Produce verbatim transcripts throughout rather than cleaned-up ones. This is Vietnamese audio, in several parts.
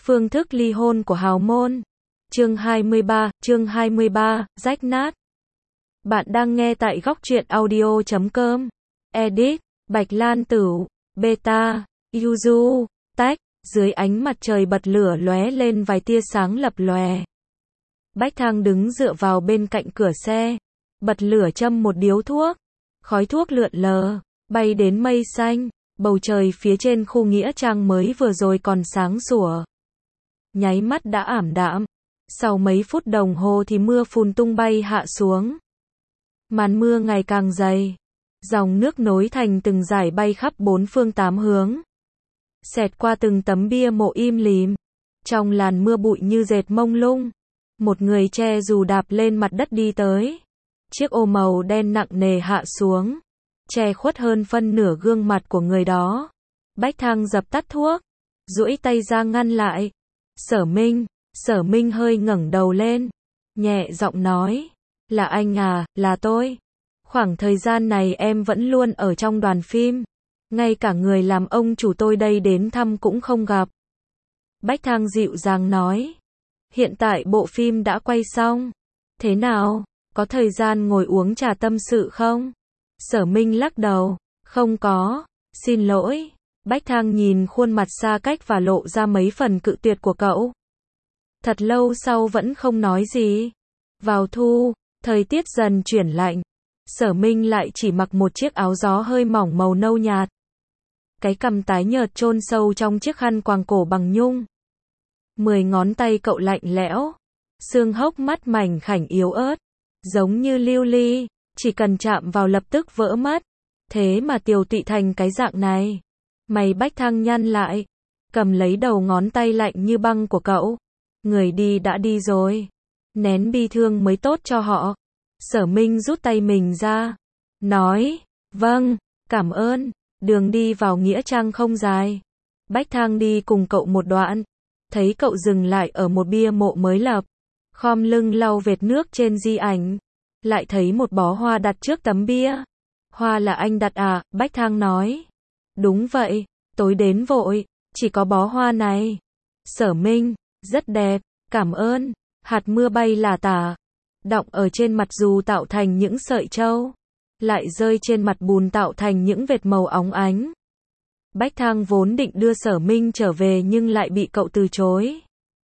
Phương thức ly hôn của hào môn. Chương hai mươi ba, chương hai mươi ba, rách nát. Bạn đang nghe tại góc truyện audio chấm com. Edit, Bạch Lan Tửu, Beta, Yuzu, Tách, dưới ánh mặt trời bật lửa lóe lên vài tia sáng lập lòe. Bách Thang đứng dựa vào bên cạnh cửa xe, bật lửa châm một điếu thuốc. Khói thuốc lượn lờ, bay đến mây xanh, bầu trời phía trên khu nghĩa trang mới vừa rồi còn sáng sủa. Nháy mắt đã ảm đạm, sau mấy phút đồng hồ thì mưa phùn tung bay hạ xuống. Màn mưa ngày càng dày, dòng nước nối thành từng dải bay khắp bốn phương tám hướng. Xẹt qua từng tấm bia mộ im lìm, trong làn mưa bụi như dệt mông lung. Một người che dù đạp lên mặt đất đi tới. Chiếc ô màu đen nặng nề hạ xuống, che khuất hơn phân nửa gương mặt của người đó. Bách Thang dập tắt thuốc, duỗi tay ra ngăn lại. Sở Minh, Sở Minh hơi ngẩng đầu lên, nhẹ giọng nói, là anh à, là tôi. Khoảng thời gian này em vẫn luôn ở trong đoàn phim, ngay cả người làm ông chủ tôi đây đến thăm cũng không gặp. Bách Thang dịu dàng nói, hiện tại bộ phim đã quay xong, thế nào, có thời gian ngồi uống trà tâm sự không? Sở Minh lắc đầu, không có, xin lỗi. Bách Thang nhìn khuôn mặt xa cách và lộ ra mấy phần cự tuyệt của cậu. Thật lâu sau vẫn không nói gì. Vào thu, thời tiết dần chuyển lạnh. Sở Minh lại chỉ mặc một chiếc áo gió hơi mỏng màu nâu nhạt. Cái cằm tái nhợt chôn sâu trong chiếc khăn quàng cổ bằng nhung. Mười ngón tay cậu lạnh lẽo. Xương hốc mắt mảnh khảnh yếu ớt. Giống như lưu ly, chỉ cần chạm vào lập tức vỡ mất. Thế mà tiều tụy thành cái dạng này. Mày Bách Thang nhăn lại, cầm lấy đầu ngón tay lạnh như băng của cậu. Người đi đã đi rồi, nén bi thương mới tốt cho họ. Sở Minh rút tay mình ra, nói, vâng, cảm ơn, đường đi vào nghĩa trang không dài. Bách Thang đi cùng cậu một đoạn, thấy cậu dừng lại ở một bia mộ mới lập, khom lưng lau vệt nước trên di ảnh, lại thấy một bó hoa đặt trước tấm bia. Hoa là anh đặt à? Bách Thang nói. Đúng vậy, tối đến vội, chỉ có bó hoa này. Sở Minh, rất đẹp, cảm ơn. Hạt mưa bay lả tả, đọng ở trên mặt dù tạo thành những sợi trâu, lại rơi trên mặt bùn tạo thành những vệt màu óng ánh. Bách Thang vốn định đưa Sở Minh trở về nhưng lại bị cậu từ chối.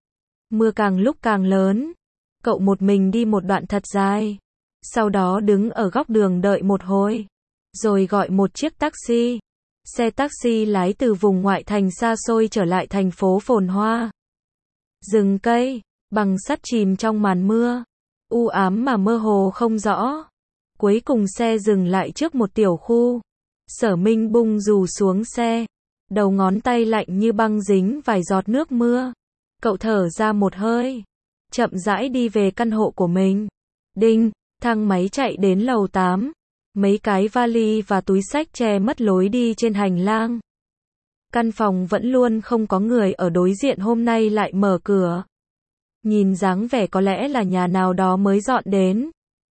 Mưa càng lúc càng lớn, cậu một mình đi một đoạn thật dài, sau đó đứng ở góc đường đợi một hồi, rồi gọi một chiếc taxi. Xe taxi lái từ vùng ngoại thành xa xôi trở lại thành phố phồn hoa. Rừng cây, bằng sắt chìm trong màn mưa, u ám mà mơ hồ không rõ. Cuối cùng xe dừng lại trước một tiểu khu. Sở Minh bung dù xuống xe, đầu ngón tay lạnh như băng dính vài giọt nước mưa. Cậu thở ra một hơi, chậm rãi đi về căn hộ của mình. Đinh, thang máy chạy đến lầu tám. Mấy cái vali và túi xách che mất lối đi trên hành lang. Căn phòng vẫn luôn không có người ở đối diện hôm nay lại mở cửa. Nhìn dáng vẻ có lẽ là nhà nào đó mới dọn đến.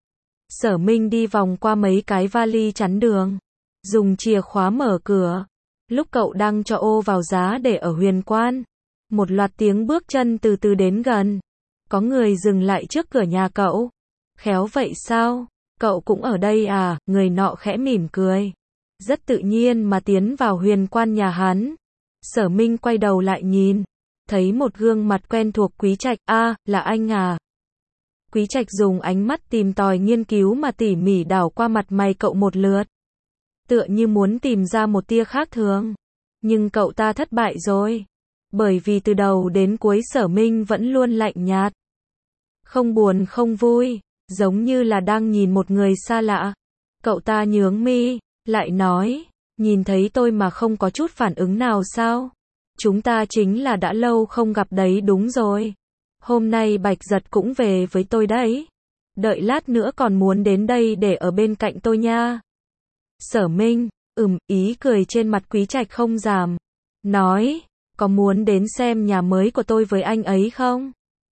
Sở Minh đi vòng qua mấy cái vali chắn đường, dùng chìa khóa mở cửa. Lúc cậu đang cho ô vào giá để ở Huyền Quan, một loạt tiếng bước chân từ từ đến gần. Có người dừng lại trước cửa nhà cậu. Khéo vậy sao? Cậu cũng ở đây à? Người nọ khẽ mỉm cười, rất tự nhiên mà tiến vào Huyền Quan nhà hắn. Sở Minh quay đầu lại nhìn, thấy một gương mặt quen thuộc. Quý Trạch, a, à, là anh à? Quý Trạch dùng ánh mắt tìm tòi nghiên cứu mà tỉ mỉ đảo qua mặt mày cậu một lượt, tựa như muốn tìm ra một tia khác thường. Nhưng cậu ta thất bại rồi, bởi vì từ đầu đến cuối Sở Minh vẫn luôn lạnh nhạt, không buồn không vui, giống như là đang nhìn một người xa lạ. Cậu ta nhướng mi, lại nói, nhìn thấy tôi mà không có chút phản ứng nào sao? Chúng ta chính là đã lâu không gặp đấy. Đúng rồi, hôm nay Bạch Giật cũng về với tôi đấy, đợi lát nữa còn muốn đến đây để ở bên cạnh tôi nha. Sở Minh, ừm, ý cười trên mặt Quý Trạch không giảm, nói, có muốn đến xem nhà mới của tôi với anh ấy không?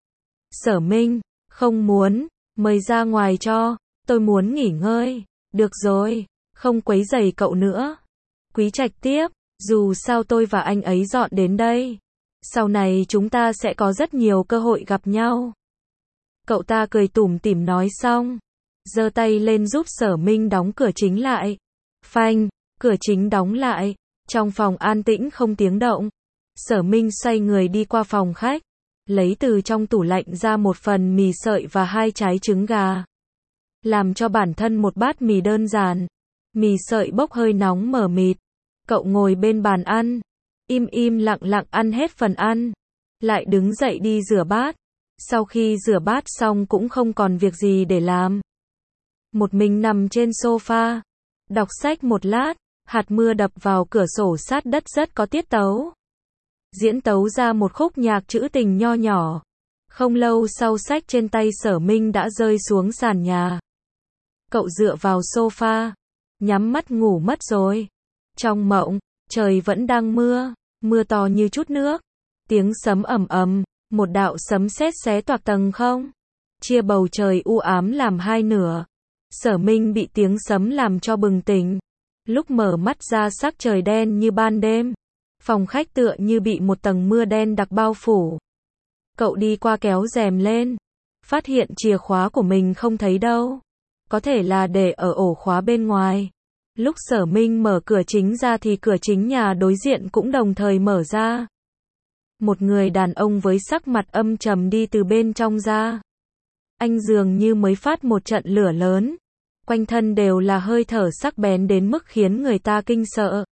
Sở Minh, không muốn, mời ra ngoài cho, tôi muốn nghỉ ngơi. Được rồi, không quấy rầy cậu nữa. Quý Trạch tiếp, dù sao tôi và anh ấy dọn đến đây, Sau này chúng ta sẽ có rất nhiều cơ hội gặp nhau. Cậu ta cười tủm tỉm nói xong, giơ tay lên giúp Sở Minh đóng cửa chính lại. Phanh, cửa chính đóng lại, trong phòng an tĩnh không tiếng động. Sở Minh xoay người đi qua phòng khách, lấy từ trong tủ lạnh ra một phần mì sợi và hai trái trứng gà. Làm cho bản thân một bát mì đơn giản. Mì sợi bốc hơi nóng mờ mịt. Cậu ngồi bên bàn ăn, im im lặng lặng ăn hết phần ăn, lại đứng dậy đi rửa bát. Sau khi rửa bát xong cũng không còn việc gì để làm. Một mình nằm trên sofa, đọc sách một lát, hạt mưa đập vào cửa sổ sát đất rất có tiết tấu. Diễn tấu ra một khúc nhạc trữ tình nho nhỏ. Không lâu sau sách trên tay Sở Minh đã rơi xuống sàn nhà. Cậu dựa vào sofa, nhắm mắt ngủ mất rồi. Trong mộng, trời vẫn đang mưa, mưa to như chút nước. Tiếng sấm ầm ầm, một đạo sấm sét xé toạc tầng không. Chia bầu trời u ám làm hai nửa. Sở Minh bị tiếng sấm làm cho bừng tỉnh. Lúc mở mắt ra sắc trời đen như ban đêm. Phòng khách tựa như bị một tầng mưa đen đặc bao phủ. Cậu đi qua kéo rèm lên, phát hiện chìa khóa của mình không thấy đâu. Có thể là để ở ổ khóa bên ngoài. Lúc Sở Minh mở cửa chính ra thì cửa chính nhà đối diện cũng đồng thời mở ra. Một người đàn ông với sắc mặt âm trầm đi từ bên trong ra. Anh dường như mới phát một trận lửa lớn. Quanh thân đều là hơi thở sắc bén đến mức khiến người ta kinh sợ.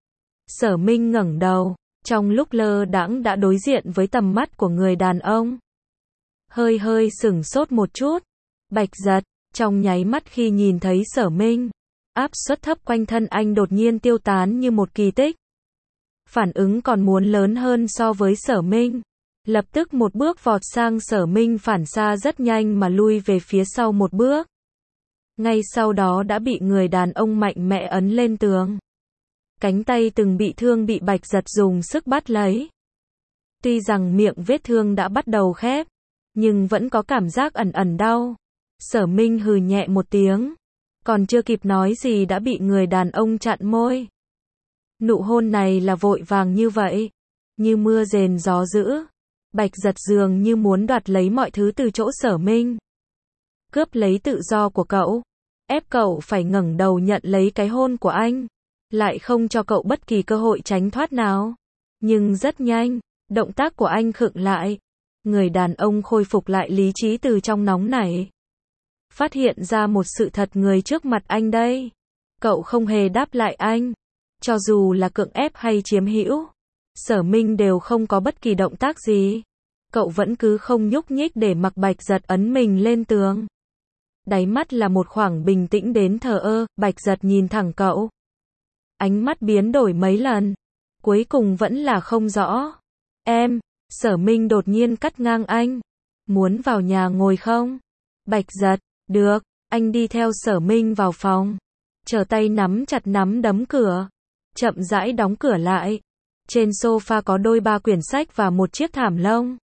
Sở Minh ngẩng đầu, trong lúc lơ đãng đã đối diện với tầm mắt của người đàn ông. Hơi hơi sửng sốt một chút. Bạch giật, trong nháy mắt khi nhìn thấy Sở Minh, áp suất thấp quanh thân anh đột nhiên tiêu tán như một kỳ tích. Phản ứng còn muốn lớn hơn so với Sở Minh. Lập tức một bước vọt sang Sở Minh, phản xa rất nhanh mà lui về phía sau một bước. Ngay sau đó đã bị người đàn ông mạnh mẽ ấn lên tường. Cánh tay từng bị thương bị Bạch giật dùng sức bắt lấy. Tuy rằng miệng vết thương đã bắt đầu khép, nhưng vẫn có cảm giác ẩn ẩn đau. Sở Minh hừ nhẹ một tiếng, còn chưa kịp nói gì đã bị người đàn ông chặn môi. Nụ hôn này là vội vàng như vậy, như mưa rền gió dữ. Bạch giật dường như muốn đoạt lấy mọi thứ từ chỗ Sở Minh, cướp lấy tự do của cậu, ép cậu phải ngẩng đầu nhận lấy cái hôn của anh, lại không cho cậu bất kỳ cơ hội tránh thoát nào. Nhưng rất nhanh, động tác của anh khựng lại. Người đàn ông khôi phục lại lý trí từ trong nóng nảy. Phát hiện ra một sự thật, người trước mặt anh đây. Cậu không hề đáp lại anh. Cho dù là cưỡng ép hay chiếm hữu, Sở Minh đều không có bất kỳ động tác gì. Cậu vẫn cứ không nhúc nhích để mặc Bạch giật ấn mình lên tường. Đáy mắt là một khoảng bình tĩnh đến thờ ơ. Bạch giật nhìn thẳng cậu. Ánh mắt biến đổi mấy lần. Cuối cùng vẫn là không rõ. Em, Sở Minh đột nhiên cắt ngang anh. Muốn vào nhà ngồi không? Bạch giật, được, anh đi theo Sở Minh vào phòng. Trở tay nắm chặt nắm đấm cửa. Chậm rãi đóng cửa lại. Trên sofa có đôi ba quyển sách và một chiếc thảm lông.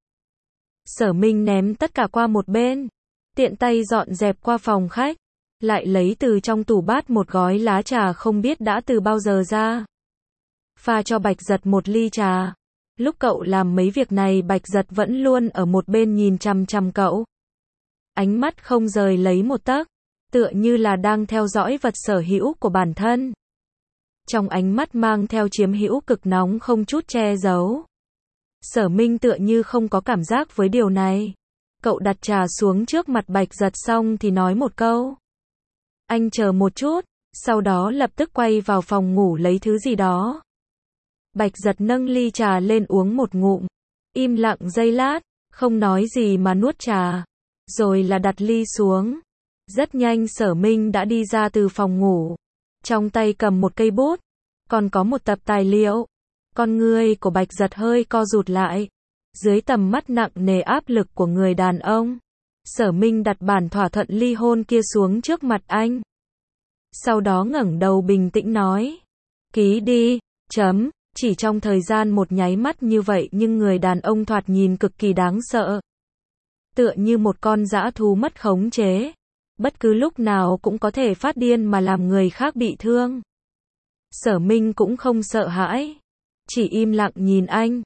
Sở Minh ném tất cả qua một bên. Tiện tay dọn dẹp qua phòng khách. Lại lấy từ trong tủ bát một gói lá trà không biết đã từ bao giờ ra. Pha cho Bạch giật một ly trà. Lúc cậu làm mấy việc này Bạch giật vẫn luôn ở một bên nhìn chằm chằm cậu. Ánh mắt không rời lấy một tấc. Tựa như là đang theo dõi vật sở hữu của bản thân. Trong ánh mắt mang theo chiếm hữu cực nóng không chút che giấu. Sở Minh tựa như không có cảm giác với điều này. Cậu đặt trà xuống trước mặt Bạch giật xong thì nói một câu. Anh chờ một chút, sau đó lập tức quay vào phòng ngủ lấy thứ gì đó. Bạch giật nâng ly trà lên uống một ngụm. Im lặng giây lát, không nói gì mà nuốt trà. Rồi là đặt ly xuống. Rất nhanh Sở Minh đã đi ra từ phòng ngủ. Trong tay cầm một cây bút. Còn có một tập tài liệu. Con người của Bạch giật hơi co rụt lại. Dưới tầm mắt nặng nề áp lực của người đàn ông. Sở Minh đặt bản thỏa thuận ly hôn kia xuống trước mặt anh. Sau đó ngẩng đầu bình tĩnh nói. Ký đi, chấm. Chỉ trong thời gian một nháy mắt như vậy nhưng người đàn ông thoạt nhìn cực kỳ đáng sợ. Tựa như một con dã thú mất khống chế. Bất cứ lúc nào cũng có thể phát điên mà làm người khác bị thương. Sở Minh cũng không sợ hãi. Chỉ im lặng nhìn anh.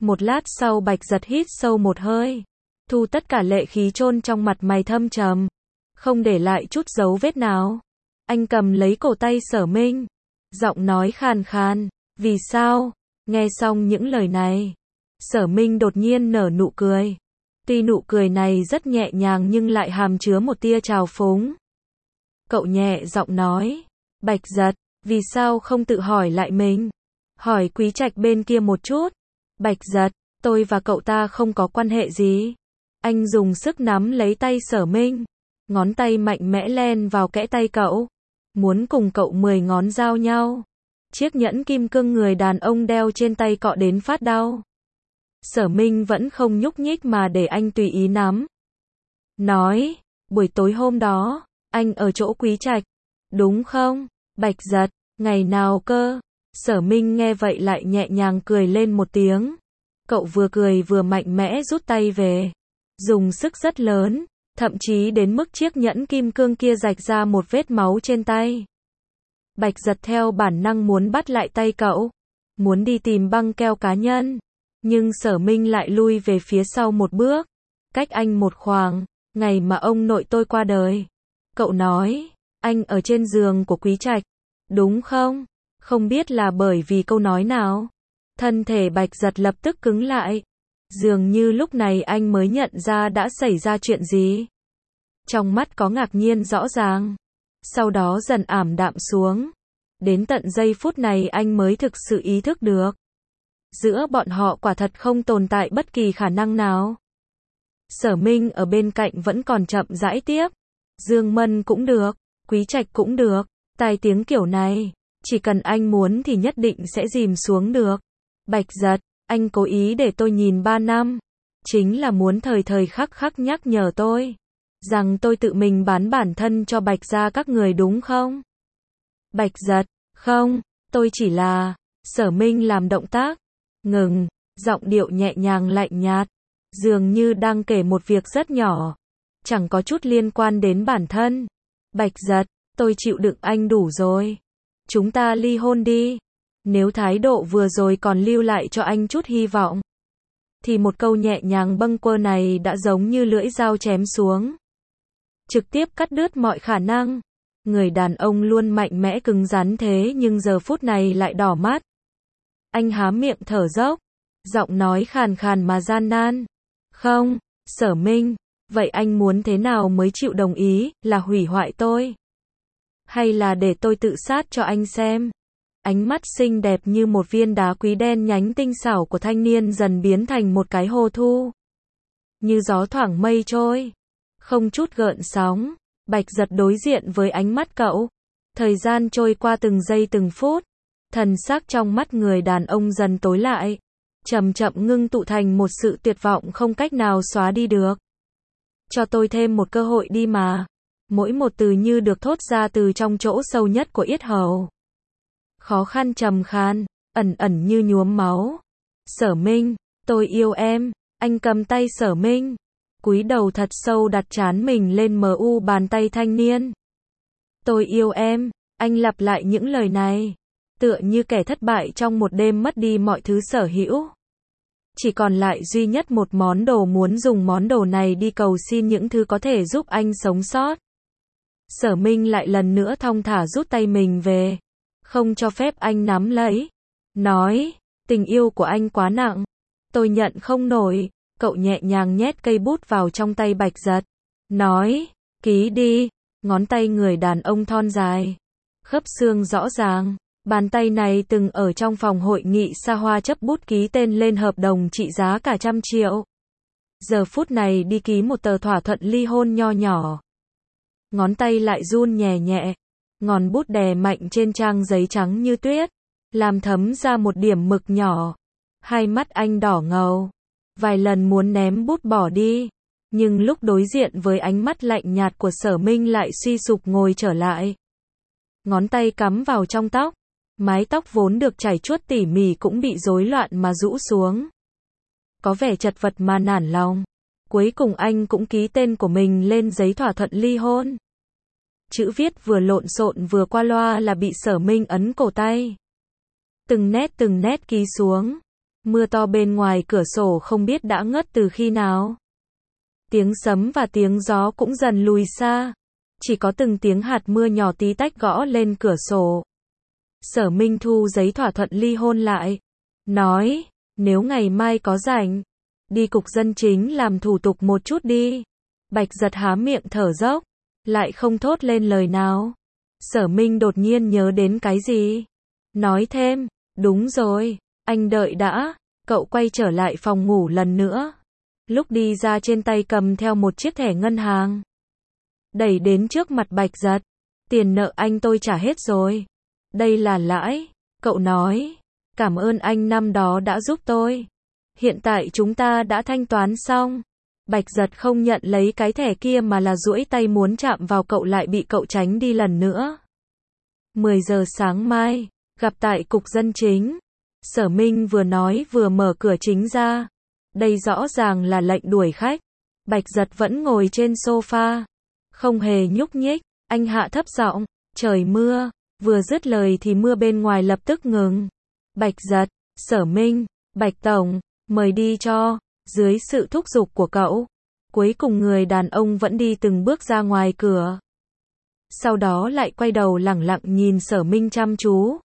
Một lát sau Bạch Giật hít sâu một hơi, thu tất cả lệ khí chôn trong mặt mày thâm trầm, không để lại chút dấu vết nào. Anh cầm lấy cổ tay Sở Minh, giọng nói khàn khàn, vì sao? Nghe xong những lời này, Sở Minh đột nhiên nở nụ cười. Tuy nụ cười này rất nhẹ nhàng nhưng lại hàm chứa một tia trào phúng. Cậu nhẹ giọng nói, Bạch Giật, vì sao không tự hỏi lại mình? Hỏi Quý Trạch bên kia một chút. Bạch Giật, tôi và cậu ta không có quan hệ gì. Anh dùng sức nắm lấy tay Sở Minh, ngón tay mạnh mẽ len vào kẽ tay cậu, muốn cùng cậu mười ngón giao nhau. Chiếc nhẫn kim cương người đàn ông đeo trên tay cọ đến phát đau. Sở Minh vẫn không nhúc nhích mà để anh tùy ý nắm. Nói, buổi tối hôm đó, anh ở chỗ Quý Trạch, đúng không? Bạch Giật, ngày nào cơ? Sở Minh nghe vậy lại nhẹ nhàng cười lên một tiếng. Cậu vừa cười vừa mạnh mẽ rút tay về, dùng sức rất lớn, thậm chí đến mức chiếc nhẫn kim cương kia rạch ra một vết máu trên tay. Bạch Giật theo bản năng muốn bắt lại tay cậu, muốn đi tìm băng keo cá nhân, nhưng Sở Minh lại lui về phía sau một bước, cách anh một khoảng. Ngày mà ông nội tôi qua đời, cậu nói, anh ở trên giường của Quý Trạch, đúng không? Không biết là bởi vì câu nói nào, thân thể Bạch Giật lập tức cứng lại. Dường như lúc này anh mới nhận ra đã xảy ra chuyện gì. Trong mắt có ngạc nhiên rõ ràng, sau đó dần ảm đạm xuống. Đến tận giây phút này anh mới thực sự ý thức được, giữa bọn họ quả thật không tồn tại bất kỳ khả năng nào. Sở Minh ở bên cạnh vẫn còn chậm rãi tiếp. Dương Mân cũng được, Quý Trạch cũng được, tai tiếng kiểu này, chỉ cần anh muốn thì nhất định sẽ dìm xuống được. Bạch Giật, anh cố ý để tôi nhìn ba năm, chính là muốn thời thời khắc khắc nhắc nhở tôi, rằng tôi tự mình bán bản thân cho Bạch gia các người đúng không? Bạch Giật, không, tôi chỉ là... Sở Minh làm động tác, ngừng, giọng điệu nhẹ nhàng lạnh nhạt, dường như đang kể một việc rất nhỏ, chẳng có chút liên quan đến bản thân. Bạch Giật, tôi chịu đựng anh đủ rồi. Chúng ta ly hôn đi. Nếu thái độ vừa rồi còn lưu lại cho anh chút hy vọng, thì một câu nhẹ nhàng bâng quơ này đã giống như lưỡi dao chém xuống, trực tiếp cắt đứt mọi khả năng. Người đàn ông luôn mạnh mẽ cứng rắn thế nhưng giờ phút này lại đỏ mắt. Anh há miệng thở dốc, giọng nói khàn khàn mà gian nan. Không, Sở Minh, vậy anh muốn thế nào mới chịu đồng ý, là hủy hoại tôi? Hay là để tôi tự sát cho anh xem? Ánh mắt xinh đẹp như một viên đá quý đen nhánh tinh xảo của thanh niên dần biến thành một cái hồ thu. Như gió thoảng mây trôi, không chút gợn sóng. Bạch Giật đối diện với ánh mắt cậu. Thời gian trôi qua từng giây từng phút. Thần sắc trong mắt người đàn ông dần tối lại, chậm chậm ngưng tụ thành một sự tuyệt vọng không cách nào xóa đi được. Cho tôi thêm một cơ hội đi mà. Mỗi một từ như được thốt ra từ trong chỗ sâu nhất của yết hầu. Khó khăn trầm khan, ẩn ẩn như nhuốm máu. Sở Minh, tôi yêu em. Anh cầm tay Sở Minh, cúi đầu thật sâu đặt trán mình lên mờ u bàn tay thanh niên. Tôi yêu em. Anh lặp lại những lời này, tựa như kẻ thất bại trong một đêm mất đi mọi thứ sở hữu. Chỉ còn lại duy nhất một món đồ, muốn dùng món đồ này đi cầu xin những thứ có thể giúp anh sống sót. Sở Minh lại lần nữa thong thả rút tay mình về, không cho phép anh nắm lấy. Nói, tình yêu của anh quá nặng, tôi nhận không nổi. Cậu nhẹ nhàng nhét cây bút vào trong tay Bạch Giật. Nói, ký đi. Ngón tay người đàn ông thon dài, khớp xương rõ ràng. Bàn tay này từng ở trong phòng hội nghị xa hoa chấp bút ký tên lên hợp đồng trị giá cả trăm triệu. Giờ phút này đi ký một tờ thỏa thuận ly hôn nho nhỏ. Ngón tay lại run nhẹ nhẹ, ngòi bút đè mạnh trên trang giấy trắng như tuyết, làm thấm ra một điểm mực nhỏ. Hai mắt anh đỏ ngầu, vài lần muốn ném bút bỏ đi, nhưng lúc đối diện với ánh mắt lạnh nhạt của Sở Minh lại suy sụp ngồi trở lại. Ngón tay cắm vào trong tóc, mái tóc vốn được chải chuốt tỉ mỉ cũng bị rối loạn mà rũ xuống. Có vẻ chật vật mà nản lòng. Cuối cùng anh cũng ký tên của mình lên giấy thỏa thuận ly hôn. Chữ viết vừa lộn xộn vừa qua loa là bị Sở Minh ấn cổ tay. Từng nét từng nét ký xuống. Mưa to bên ngoài cửa sổ không biết đã ngớt từ khi nào. Tiếng sấm và tiếng gió cũng dần lùi xa. Chỉ có từng tiếng hạt mưa nhỏ tí tách gõ lên cửa sổ. Sở Minh thu giấy thỏa thuận ly hôn lại. Nói, nếu ngày mai có rảnh, đi cục dân chính làm thủ tục một chút đi. Bạch Giật há miệng thở dốc, lại không thốt lên lời nào. Sở Minh đột nhiên nhớ đến cái gì. Nói thêm, đúng rồi, anh đợi đã. Cậu quay trở lại phòng ngủ lần nữa. Lúc đi ra trên tay cầm theo một chiếc thẻ ngân hàng. Đẩy đến trước mặt Bạch Giật. Tiền nợ anh tôi trả hết rồi. Đây là lãi. Cậu nói, cảm ơn anh năm đó đã giúp tôi. Hiện tại chúng ta đã thanh toán xong. Bạch Giật không nhận lấy cái thẻ kia mà là duỗi tay muốn chạm vào cậu lại bị cậu tránh đi lần nữa. mười giờ sáng mai, gặp tại cục dân chính. Sở Minh vừa nói vừa mở cửa chính ra. Đây rõ ràng là lệnh đuổi khách. Bạch Giật vẫn ngồi trên sofa, không hề nhúc nhích. Anh hạ thấp giọng, trời mưa. Vừa dứt lời thì mưa bên ngoài lập tức ngừng. Bạch Giật, Sở Minh, Bạch Tổng, mời đi cho. Dưới sự thúc giục của cậu, cuối cùng người đàn ông vẫn đi từng bước ra ngoài cửa. Sau đó lại quay đầu lẳng lặng nhìn Sở Minh chăm chú.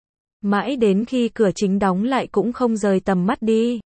Mãi đến khi cửa chính đóng lại cũng không rời tầm mắt đi.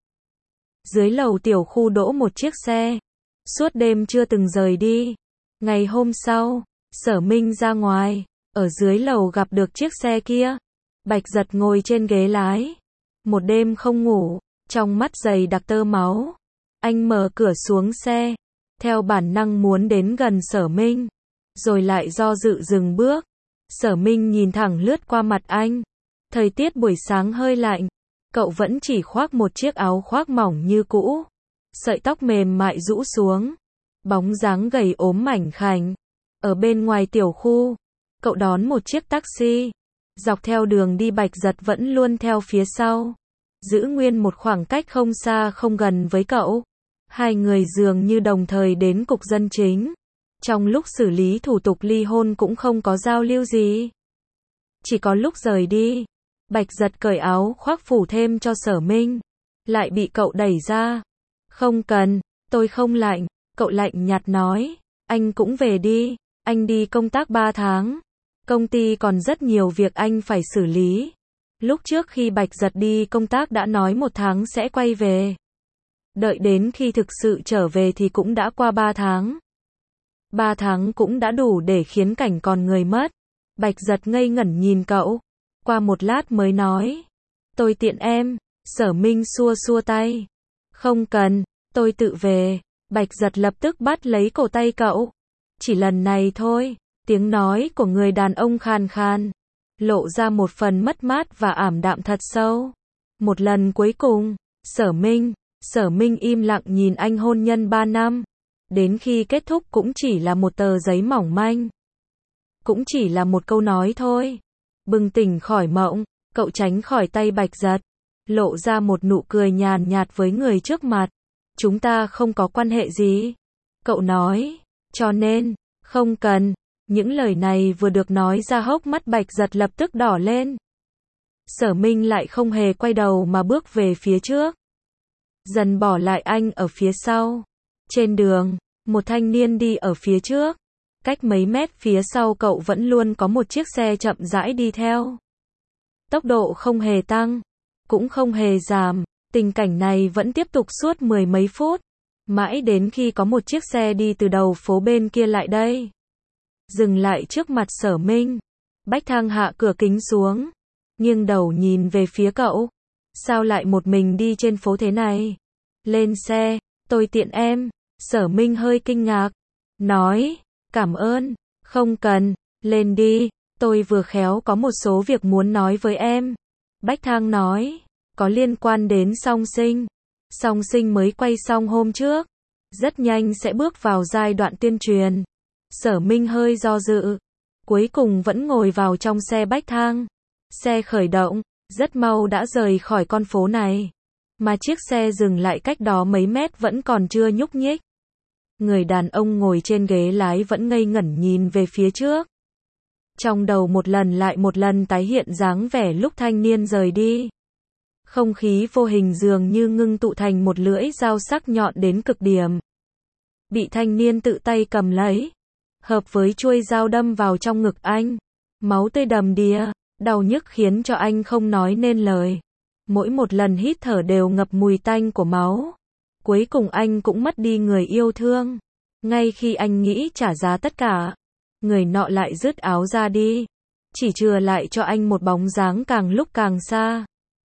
Dưới lầu tiểu khu đỗ một chiếc xe. Suốt đêm chưa từng rời đi. Ngày hôm sau, Sở Minh ra ngoài. Ở dưới lầu gặp được chiếc xe kia. Bạch Giật ngồi trên ghế lái. Một đêm không ngủ, trong mắt dày đặc tơ máu. Anh mở cửa xuống xe. Theo bản năng muốn đến gần Sở Minh. Rồi lại do dự dừng bước. Sở Minh nhìn thẳng lướt qua mặt anh. Thời tiết buổi sáng hơi lạnh. Cậu vẫn chỉ khoác một chiếc áo khoác mỏng như cũ. Sợi tóc mềm mại rũ xuống. Bóng dáng gầy ốm mảnh khảnh. Ở bên ngoài tiểu khu, cậu đón một chiếc taxi. Dọc theo đường đi Bạch Giật vẫn luôn theo phía sau. Giữ nguyên một khoảng cách không xa không gần với cậu. Hai người dường như đồng thời đến cục dân chính. Trong lúc xử lý thủ tục ly hôn cũng không có giao lưu gì. Chỉ có lúc rời đi, Bạch Giật cởi áo khoác phủ thêm cho Sở Minh. Lại bị cậu đẩy ra. Không cần, tôi không lạnh. Cậu lạnh nhạt nói. Anh cũng về đi. Anh đi công tác ba tháng. Công ty còn rất nhiều việc anh phải xử lý. Lúc trước khi Bạch Giật đi công tác đã nói một tháng sẽ quay về. Đợi đến khi thực sự trở về thì cũng đã qua ba tháng. Ba tháng cũng đã đủ để khiến cảnh còn người mất. Bạch Giật ngây ngẩn nhìn cậu. Qua một lát mới nói. Tôi tiện em. Sở Minh xua xua tay. Không cần, tôi tự về. Bạch Giật lập tức bắt lấy cổ tay cậu. Chỉ lần này thôi. Tiếng nói của người đàn ông khàn khàn. Lộ ra một phần mất mát và ảm đạm thật sâu. Một lần cuối cùng. Sở Minh. Sở Minh im lặng nhìn anh hôn nhân ba năm. Đến khi kết thúc cũng chỉ là một tờ giấy mỏng manh. Cũng chỉ là một câu nói thôi. Bừng tỉnh khỏi mộng, cậu tránh khỏi tay Bạch Giật. Lộ ra một nụ cười nhàn nhạt với người trước mặt. Chúng ta không có quan hệ gì. Cậu nói. Cho nên, không cần. Những lời này vừa được nói ra hốc mắt Bạch Giật lập tức đỏ lên. Sở Minh lại không hề quay đầu mà bước về phía trước. Dần bỏ lại anh ở phía sau. Trên đường, một thanh niên đi ở phía trước. Cách mấy mét phía sau cậu vẫn luôn có một chiếc xe chậm rãi đi theo. Tốc độ không hề tăng, cũng không hề giảm. Tình cảnh này vẫn tiếp tục suốt mười mấy phút. Mãi đến khi có một chiếc xe đi từ đầu phố bên kia lại đây. Dừng lại trước mặt Sở Minh. Bách Thăng hạ cửa kính xuống. Nghiêng đầu nhìn về phía cậu. Sao lại một mình đi trên phố thế này? Lên xe, tôi tiện em. Sở Minh hơi kinh ngạc. Nói, cảm ơn, không cần, lên đi. Tôi vừa khéo có một số việc muốn nói với em. Bách Thăng nói, có liên quan đến Song Sinh. Song Sinh mới quay xong hôm trước. Rất nhanh sẽ bước vào giai đoạn tuyên truyền. Sở Minh hơi do dự. Cuối cùng vẫn ngồi vào trong xe Bách Thăng. Xe khởi động, rất mau đã rời khỏi con phố này. Mà chiếc xe dừng lại cách đó mấy mét vẫn còn chưa nhúc nhích. Người đàn ông ngồi trên ghế lái vẫn ngây ngẩn nhìn về phía trước. Trong đầu một lần lại một lần tái hiện dáng vẻ lúc thanh niên rời đi. Không khí vô hình dường như ngưng tụ thành một lưỡi dao sắc nhọn đến cực điểm. Bị thanh niên tự tay cầm lấy, hợp với chuôi dao đâm vào trong ngực anh. Máu tươi đầm đìa, đau nhức khiến cho anh không nói nên lời. Mỗi một lần hít thở đều ngập mùi tanh của máu. Cuối cùng anh cũng mất đi người yêu thương. Ngay khi anh nghĩ trả giá tất cả, người nọ lại dứt áo ra đi, chỉ chừa lại cho anh một bóng dáng càng lúc càng xa.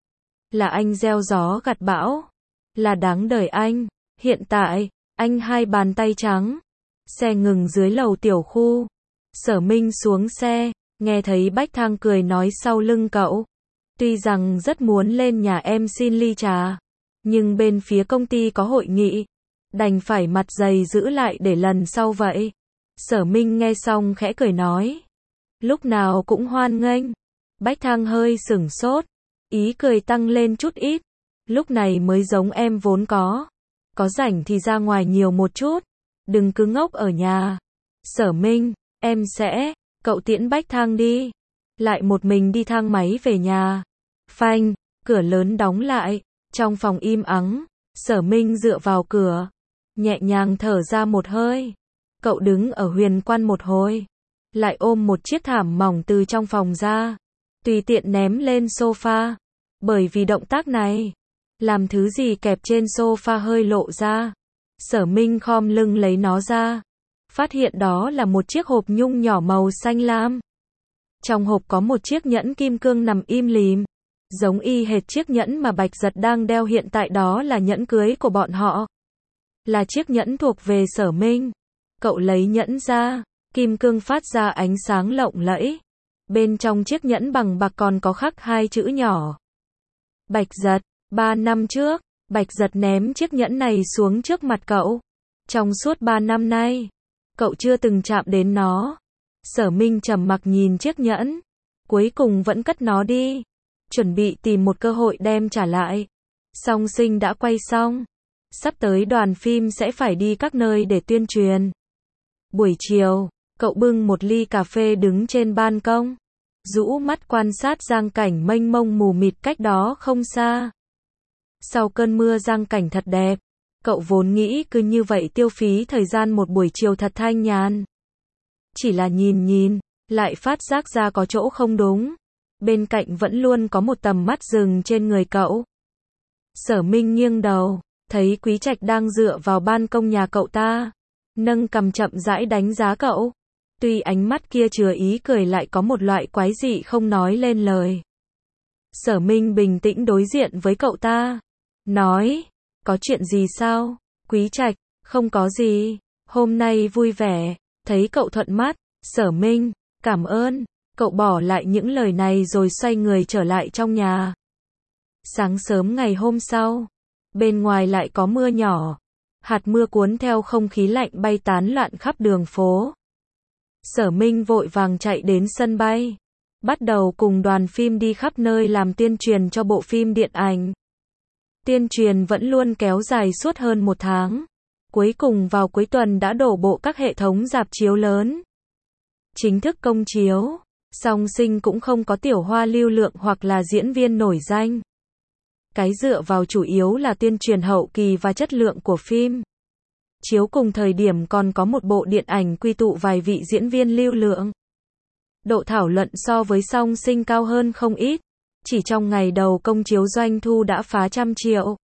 Là anh gieo gió gặt bão, là đáng đời anh. Hiện tại, anh hai bàn tay trắng. Xe ngừng dưới lầu tiểu khu. Sở Minh xuống xe, nghe thấy Bách Thang cười nói sau lưng cậu. Tuy rằng rất muốn lên nhà em xin ly trà, nhưng bên phía công ty có hội nghị, đành phải mặt dày giữ lại để lần sau vậy. Sở Minh nghe xong khẽ cười nói. Lúc nào cũng hoan nghênh. Bách Thang hơi sửng sốt, ý cười tăng lên chút ít. Lúc này mới giống em vốn có. Có rảnh thì ra ngoài nhiều một chút, đừng cứ ngốc ở nhà. Sở Minh, em sẽ, cậu tiễn Bách Thang đi. Lại một mình đi thang máy về nhà. Phanh, cửa lớn đóng lại, trong phòng im ắng. Sở Minh dựa vào cửa, nhẹ nhàng thở ra một hơi. Cậu đứng ở huyền quan một hồi, lại ôm một chiếc thảm mỏng từ trong phòng ra, tùy tiện ném lên sofa. Bởi vì động tác này, làm thứ gì kẹp trên sofa hơi lộ ra. Sở Minh khom lưng lấy nó ra, phát hiện đó là một chiếc hộp nhung nhỏ màu xanh lam. Trong hộp có một chiếc nhẫn kim cương nằm im lìm, giống y hệt chiếc nhẫn mà Bạch Giật đang đeo hiện tại, đó là nhẫn cưới của bọn họ. Là chiếc nhẫn thuộc về Sở Minh. Cậu lấy nhẫn ra, kim cương phát ra ánh sáng lộng lẫy. Bên trong chiếc nhẫn bằng bạc còn có khắc hai chữ nhỏ. Bạch Giật. Ba năm trước, Bạch Giật ném chiếc nhẫn này xuống trước mặt cậu. Trong suốt ba năm nay, cậu chưa từng chạm đến nó. Sở Minh trầm mặc nhìn chiếc nhẫn, cuối cùng vẫn cất nó đi, chuẩn bị tìm một cơ hội đem trả lại. Song Sinh đã quay xong, sắp tới đoàn phim sẽ phải đi các nơi để tuyên truyền. Buổi chiều, cậu bưng một ly cà phê đứng trên ban công, rũ mắt quan sát giang cảnh mênh mông mù mịt cách đó không xa. Sau cơn mưa giang cảnh thật đẹp, cậu vốn nghĩ cứ như vậy tiêu phí thời gian một buổi chiều thật thanh nhàn. Chỉ là nhìn nhìn, lại phát giác ra có chỗ không đúng. Bên cạnh vẫn luôn có một tầm mắt dừng trên người cậu. Sở Minh nghiêng đầu, thấy Quý Trạch đang dựa vào ban công nhà cậu ta, nâng cằm chậm rãi đánh giá cậu. Tuy ánh mắt kia chứa ý cười, lại có một loại quái dị không nói lên lời. Sở Minh bình tĩnh đối diện với cậu ta, nói, có chuyện gì sao? Quý Trạch, không có gì, hôm nay vui vẻ, thấy cậu thuận mắt. Sở Minh, cảm ơn. Cậu bỏ lại những lời này rồi xoay người trở lại trong nhà. Sáng sớm ngày hôm sau, bên ngoài lại có mưa nhỏ. Hạt mưa cuốn theo không khí lạnh bay tán loạn khắp đường phố. Sở Minh vội vàng chạy đến sân bay, bắt đầu cùng đoàn phim đi khắp nơi làm tuyên truyền cho bộ phim điện ảnh. Tuyên truyền vẫn luôn kéo dài suốt hơn một tháng. Cuối cùng vào cuối tuần đã đổ bộ các hệ thống rạp chiếu lớn. Chính thức công chiếu, Song Sinh cũng không có tiểu hoa lưu lượng hoặc là diễn viên nổi danh. Cái dựa vào chủ yếu là tuyên truyền hậu kỳ và chất lượng của phim. Chiếu cùng thời điểm còn có một bộ điện ảnh quy tụ vài vị diễn viên lưu lượng. Độ thảo luận so với Song Sinh cao hơn không ít. Chỉ trong ngày đầu công chiếu doanh thu đã phá trăm triệu.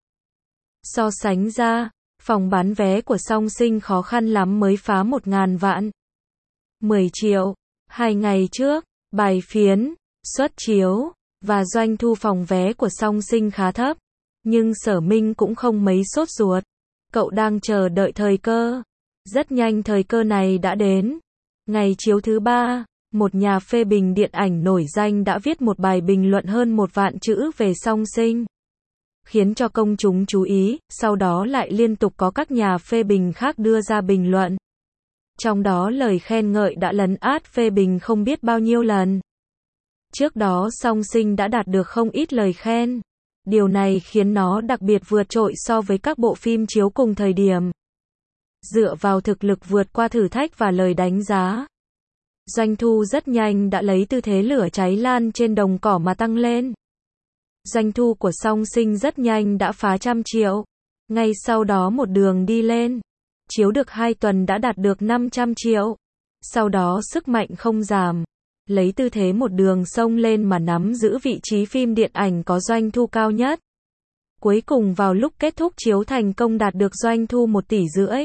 So sánh ra, phòng bán vé của Song Sinh khó khăn lắm mới phá một ngàn vạn. mười triệu. Hai ngày trước, bài phiến, suất chiếu, và doanh thu phòng vé của Song Sinh khá thấp. Nhưng Sở Minh cũng không mấy sốt ruột. Cậu đang chờ đợi thời cơ. Rất nhanh thời cơ này đã đến. Ngày chiếu thứ ba, một nhà phê bình điện ảnh nổi danh đã viết một bài bình luận hơn một vạn chữ về Song Sinh, khiến cho công chúng chú ý. Sau đó lại liên tục có các nhà phê bình khác đưa ra bình luận. Trong đó lời khen ngợi đã lấn át phê bình không biết bao nhiêu lần. Trước đó Song Sinh đã đạt được không ít lời khen. Điều này khiến nó đặc biệt vượt trội so với các bộ phim chiếu cùng thời điểm. Dựa vào thực lực vượt qua thử thách và lời đánh giá, doanh thu rất nhanh đã lấy tư thế lửa cháy lan trên đồng cỏ mà tăng lên. Doanh thu của Song Sinh rất nhanh đã phá trăm triệu. Ngay sau đó một đường đi lên. Chiếu được hai tuần đã đạt được năm trăm triệu. Sau đó sức mạnh không giảm. Lấy tư thế một đường xông lên mà nắm giữ vị trí phim điện ảnh có doanh thu cao nhất. Cuối cùng vào lúc kết thúc chiếu thành công đạt được doanh thu một tỷ rưỡi.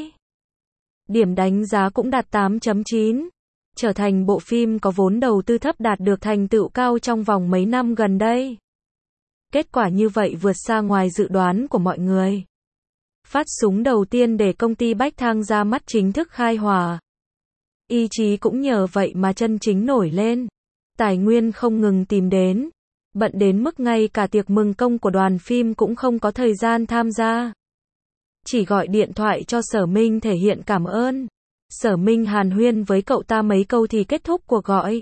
Điểm đánh giá cũng đạt tám chấm chín. Trở thành bộ phim có vốn đầu tư thấp đạt được thành tựu cao trong vòng mấy năm gần đây. Kết quả như vậy vượt xa ngoài dự đoán của mọi người. Phát súng đầu tiên để công ty Bách Thang ra mắt chính thức khai hỏa. Ý chí cũng nhờ vậy mà chân chính nổi lên. Tài nguyên không ngừng tìm đến. Bận đến mức ngay cả tiệc mừng công của đoàn phim cũng không có thời gian tham gia. Chỉ gọi điện thoại cho Sở Minh thể hiện cảm ơn. Sở Minh hàn huyên với cậu ta mấy câu thì kết thúc cuộc gọi.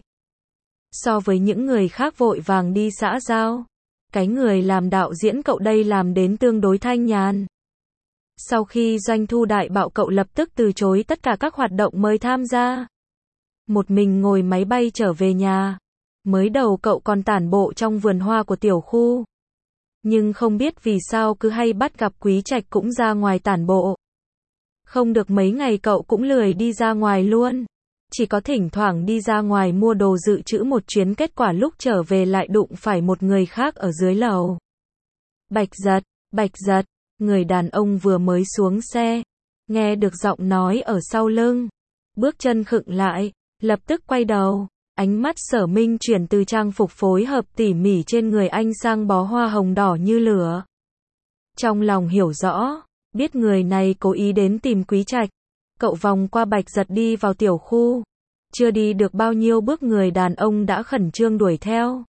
So với những người khác vội vàng đi xã giao, cái người làm đạo diễn cậu đây làm đến tương đối thanh nhàn. Sau khi doanh thu đại bạo cậu lập tức từ chối tất cả các hoạt động mời tham gia. Một mình ngồi máy bay trở về nhà. Mới đầu cậu còn tản bộ trong vườn hoa của tiểu khu. Nhưng không biết vì sao cứ hay bắt gặp Quý Trạch cũng ra ngoài tản bộ. Không được mấy ngày cậu cũng lười đi ra ngoài luôn. Chỉ có thỉnh thoảng đi ra ngoài mua đồ dự trữ một chuyến, kết quả lúc trở về lại đụng phải một người khác ở dưới lầu. Bạch Giật, Bạch Giật, người đàn ông vừa mới xuống xe. Nghe được giọng nói ở sau lưng. Bước chân khựng lại, lập tức quay đầu. Ánh mắt Sở Minh chuyển từ trang phục phối hợp tỉ mỉ trên người anh sang bó hoa hồng đỏ như lửa. Trong lòng hiểu rõ, biết người này cố ý đến tìm Quý Trạch. Cậu vòng qua Bạch Giật đi vào tiểu khu. Chưa đi được bao nhiêu bước người đàn ông đã khẩn trương đuổi theo.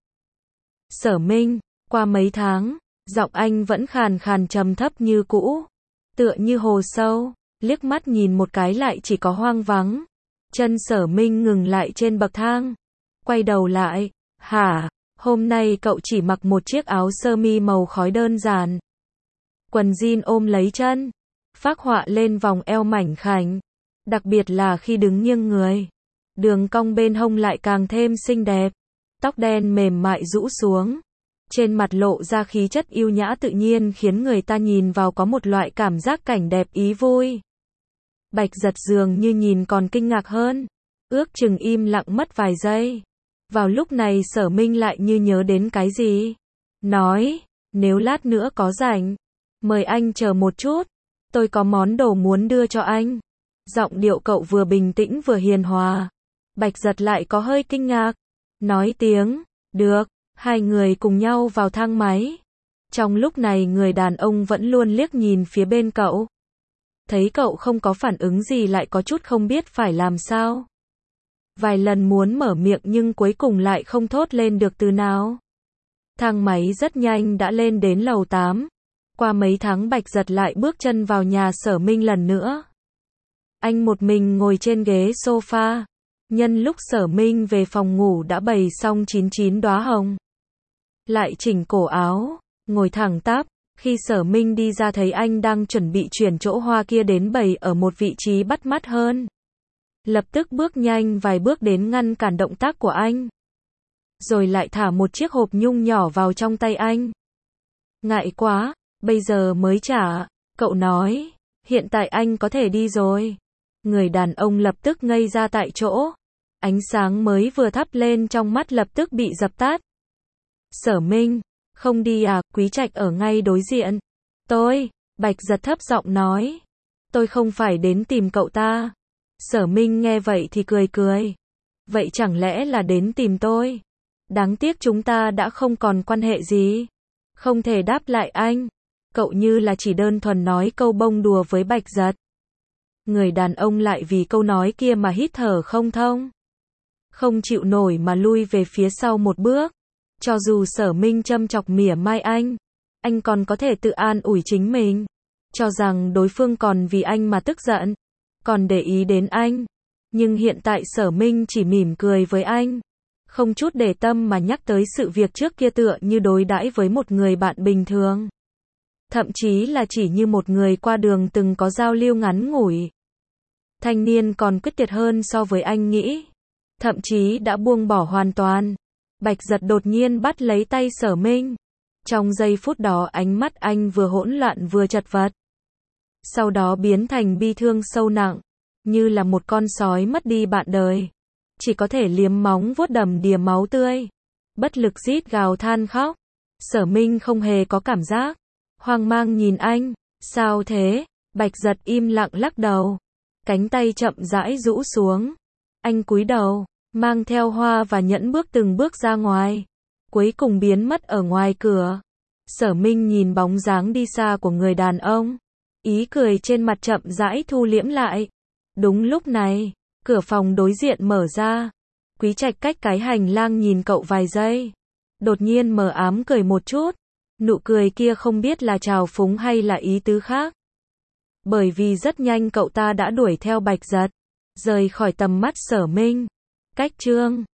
Sở Minh, qua mấy tháng, giọng anh vẫn khàn khàn trầm thấp như cũ. Tựa như hồ sâu, liếc mắt nhìn một cái lại chỉ có hoang vắng. Chân Sở Minh ngừng lại trên bậc thang. Quay đầu lại, hả, hôm nay cậu chỉ mặc một chiếc áo sơ mi màu khói đơn giản. Quần jean ôm lấy chân, phác họa lên vòng eo mảnh khảnh. Đặc biệt là khi đứng nghiêng người. Đường cong bên hông lại càng thêm xinh đẹp. Tóc đen mềm mại rũ xuống. Trên mặt lộ ra khí chất yêu nhã tự nhiên khiến người ta nhìn vào có một loại cảm giác cảnh đẹp ý vui. Bạch Giật dường như nhìn còn kinh ngạc hơn. Ước chừng im lặng mất vài giây. Vào lúc này Sở Minh lại như nhớ đến cái gì. Nói, nếu lát nữa có rảnh, mời anh chờ một chút. Tôi có món đồ muốn đưa cho anh. Giọng điệu cậu vừa bình tĩnh vừa hiền hòa. Bạch Giật lại có hơi kinh ngạc. Nói tiếng, được, hai người cùng nhau vào thang máy. Trong lúc này người đàn ông vẫn luôn liếc nhìn phía bên cậu. Thấy cậu không có phản ứng gì lại có chút không biết phải làm sao. Vài lần muốn mở miệng nhưng cuối cùng lại không thốt lên được từ nào. Thang máy rất nhanh đã lên đến lầu tám. Qua mấy tháng Bạch Giật lại bước chân vào nhà Sở Minh lần nữa. Anh một mình ngồi trên ghế sofa. Nhân lúc Sở Minh về phòng ngủ đã bày xong chín chín đóa hồng. Lại chỉnh cổ áo, ngồi thẳng tắp. Khi Sở Minh đi ra thấy anh đang chuẩn bị chuyển chỗ hoa kia đến bày ở một vị trí bắt mắt hơn. Lập tức bước nhanh vài bước đến ngăn cản động tác của anh. Rồi lại thả một chiếc hộp nhung nhỏ vào trong tay anh. Ngại quá, bây giờ mới trả, cậu nói, hiện tại anh có thể đi rồi. Người đàn ông lập tức ngây ra tại chỗ. Ánh sáng mới vừa thắp lên trong mắt lập tức bị dập tắt. Sở Minh, không đi à, Quý Trạch ở ngay đối diện. Tôi, Bạch Giật thấp giọng nói. Tôi không phải đến tìm cậu ta. Sở Minh nghe vậy thì cười cười. Vậy chẳng lẽ là đến tìm tôi? Đáng tiếc chúng ta đã không còn quan hệ gì. Không thể đáp lại anh. Cậu như là chỉ đơn thuần nói câu bông đùa với Bạch Giật. Người đàn ông lại vì câu nói kia mà hít thở không thông. Không chịu nổi mà lui về phía sau một bước. Cho dù Sở Minh châm chọc mỉa mai anh, anh còn có thể tự an ủi chính mình. Cho rằng đối phương còn vì anh mà tức giận. Còn để ý đến anh. Nhưng hiện tại Sở Minh chỉ mỉm cười với anh. Không chút để tâm mà nhắc tới sự việc trước kia tựa như đối đãi với một người bạn bình thường. Thậm chí là chỉ như một người qua đường từng có giao lưu ngắn ngủi. Thanh niên còn quyết tuyệt hơn so với anh nghĩ. Thậm chí đã buông bỏ hoàn toàn. Bạch Giật đột nhiên bắt lấy tay Sở Minh. Trong giây phút đó ánh mắt anh vừa hỗn loạn vừa chật vật. Sau đó biến thành bi thương sâu nặng, như là một con sói mất đi bạn đời. Chỉ có thể liếm móng vuốt đầm đìa máu tươi. Bất lực rít gào than khóc. Sở Minh không hề có cảm giác. Hoang mang nhìn anh. Sao thế? Bạch Giật im lặng lắc đầu. Cánh tay chậm rãi rũ xuống. Anh cúi đầu, mang theo hoa và nhẫn bước từng bước ra ngoài. Cuối cùng biến mất ở ngoài cửa. Sở Minh nhìn bóng dáng đi xa của người đàn ông. Ý cười trên mặt chậm rãi thu liễm lại. Đúng lúc này, cửa phòng đối diện mở ra. Quý Trạch cách cái hành lang nhìn cậu vài giây. Đột nhiên mờ ám cười một chút. Nụ cười kia không biết là trào phúng hay là ý tứ khác. Bởi vì rất nhanh cậu ta đã đuổi theo Bạch Giật, rời khỏi tầm mắt Sở Minh. Cách chương